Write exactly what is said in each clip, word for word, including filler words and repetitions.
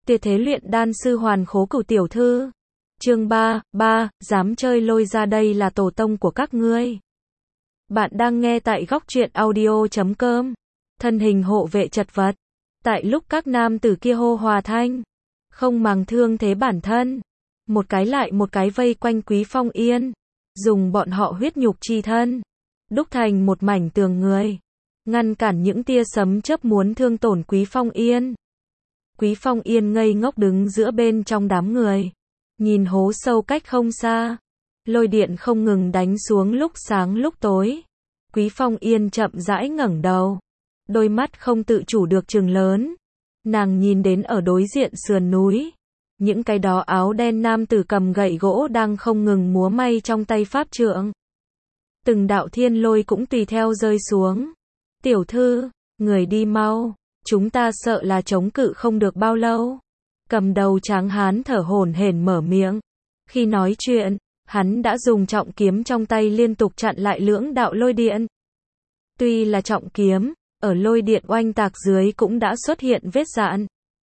Tuyệt thế luyện đan sư Hoàn Khố Cửu tiểu thư. Chương ba, ba, dám chơi lôi ra đây là tổ tông của các ngươi. Bạn đang nghe tại góc truyện audio chấm com. Thân hình hộ vệ chật vật. Tại lúc các nam tử kia hô hòa thanh, không màng thương thế bản thân, một cái lại một cái vây quanh Quý Phong Yên, dùng bọn họ huyết nhục chi thân, đúc thành một mảnh tường người, ngăn cản những tia sấm chớp muốn thương tổn Quý Phong Yên. Quý Phong Yên ngây ngốc đứng giữa bên trong đám người, nhìn hố sâu cách không xa, lôi điện không ngừng đánh xuống lúc sáng lúc tối. Quý Phong Yên chậm rãi ngẩng đầu, đôi mắt không tự chủ được trừng lớn. Nàng nhìn đến ở đối diện sườn núi, những cái đó áo đen nam tử cầm gậy gỗ đang không ngừng múa may trong tay pháp trượng. Từng đạo thiên lôi cũng tùy theo rơi xuống. Tiểu thư, người đi mau, chúng ta sợ là chống cự không được bao lâu. Cầm đầu tráng hán thở hổn hển mở miệng. Khi nói chuyện, hắn đã dùng trọng kiếm trong tay liên tục chặn lại lưỡng đạo lôi điện. Tuy là trọng kiếm, ở lôi điện oanh tạc dưới cũng đã xuất hiện vết rạn.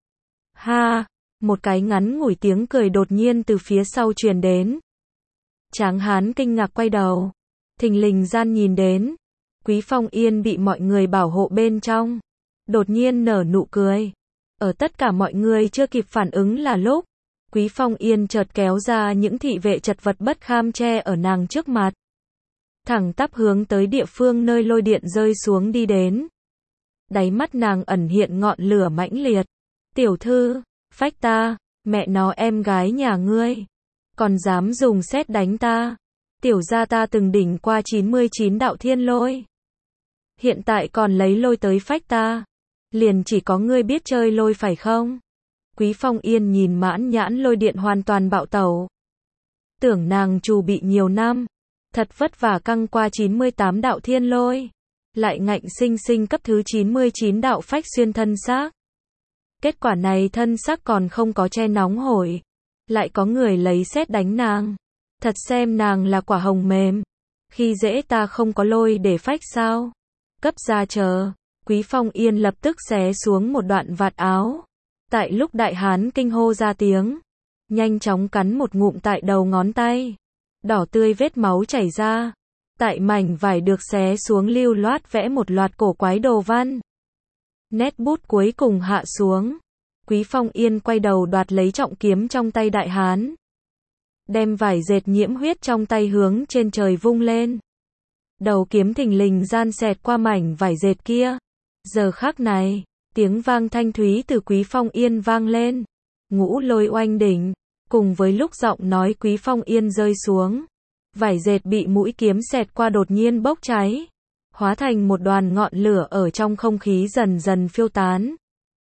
Ha, một cái ngắn ngủi tiếng cười đột nhiên từ phía sau truyền đến. Tráng hán kinh ngạc quay đầu, thình lình gian nhìn đến, Quý Phong Yên bị mọi người bảo hộ bên trong, đột nhiên nở nụ cười. Ở tất cả mọi người chưa kịp phản ứng là lúc, Quý Phong Yên chợt kéo ra những thị vệ chật vật bất kham che ở nàng trước mặt, thẳng tắp hướng tới địa phương nơi lôi điện rơi xuống đi đến. Đáy mắt nàng ẩn hiện ngọn lửa mãnh liệt. Tiểu thư, phách ta, mẹ nó em gái nhà ngươi, còn dám dùng sét đánh ta. Tiểu gia ta từng đỉnh qua chín mươi chín đạo thiên lôi, hiện tại còn lấy lôi tới phách ta, liền chỉ có ngươi biết chơi lôi phải không? Quý Phong Yên nhìn mãn nhãn lôi điện hoàn toàn bạo tẩu. Tưởng nàng trù bị nhiều năm, thật vất vả căng qua chín mươi tám đạo thiên lôi, lại ngạnh sinh sinh cấp thứ chín mươi chín đạo phách xuyên thân xác. Kết quả này thân xác còn không có che nóng hổi, lại có người lấy sét đánh nàng. Thật xem nàng là quả hồng mềm, khi dễ ta không có lôi để phách sao? Cấp ra chờ. Quý Phong Yên lập tức xé xuống một đoạn vạt áo. Tại lúc đại hán kinh hô ra tiếng, nhanh chóng cắn một ngụm tại đầu ngón tay. Đỏ tươi vết máu chảy ra. Tại mảnh vải được xé xuống lưu loát vẽ một loạt cổ quái đồ văn. Nét bút cuối cùng hạ xuống. Quý Phong Yên quay đầu đoạt lấy trọng kiếm trong tay đại hán, đem vải dệt nhiễm huyết trong tay hướng trên trời vung lên. Đầu kiếm thình lình gian xẹt qua mảnh vải dệt kia. Giờ khắc này, tiếng vang thanh thúy từ Quý Phong Yên vang lên. Ngũ lôi oanh đỉnh, cùng với lúc giọng nói Quý Phong Yên rơi xuống, vải dệt bị mũi kiếm xẹt qua đột nhiên bốc cháy, hóa thành một đoàn ngọn lửa ở trong không khí dần dần phiêu tán.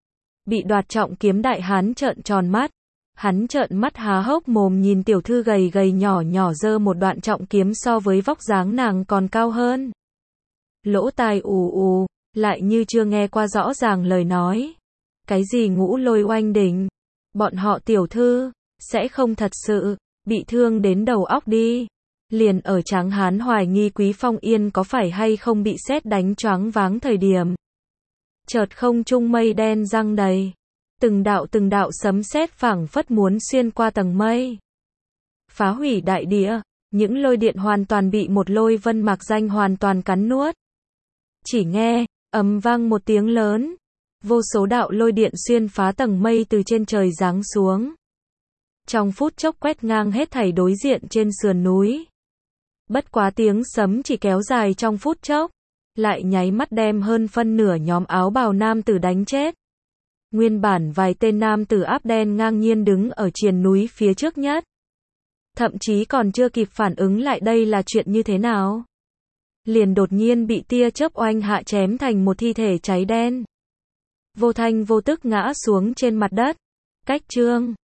Bị đoạt trọng kiếm đại hán trợn tròn mắt. Hắn trợn mắt há hốc mồm nhìn tiểu thư gầy gầy nhỏ nhỏ giơ một đoạn trọng kiếm so với vóc dáng nàng còn cao hơn. Lỗ tai ù ù, lại như chưa nghe qua rõ ràng lời nói. Cái gì ngũ lôi oanh đỉnh? Bọn họ tiểu thư, sẽ không thật sự, bị thương đến đầu óc đi. Liền ở tráng hán hoài nghi Quý Phong Yên có phải hay không bị sét đánh choáng váng thời điểm. Chợt không trung mây đen giăng đầy. Từng đạo từng đạo sấm sét phảng phất muốn xuyên qua tầng mây, phá hủy đại địa. Những lôi điện hoàn toàn bị một lôi vân mạc danh hoàn toàn cắn nuốt. Chỉ nghe ầm vang một tiếng lớn, vô số đạo lôi điện xuyên phá tầng mây từ trên trời giáng xuống, trong phút chốc quét ngang hết thảy đối diện trên sườn núi. Bất quá tiếng sấm chỉ kéo dài trong phút chốc, lại nháy mắt đem hơn phân nửa nhóm áo bào nam tử đánh chết. Nguyên bản vài tên nam tử áp đen ngang nhiên đứng ở triền núi phía trước nhất, thậm chí còn chưa kịp phản ứng lại đây là chuyện như thế nào, liền đột nhiên bị tia chớp oanh hạ chém thành một thi thể cháy đen, vô thanh vô tức ngã xuống trên mặt đất. Cách chương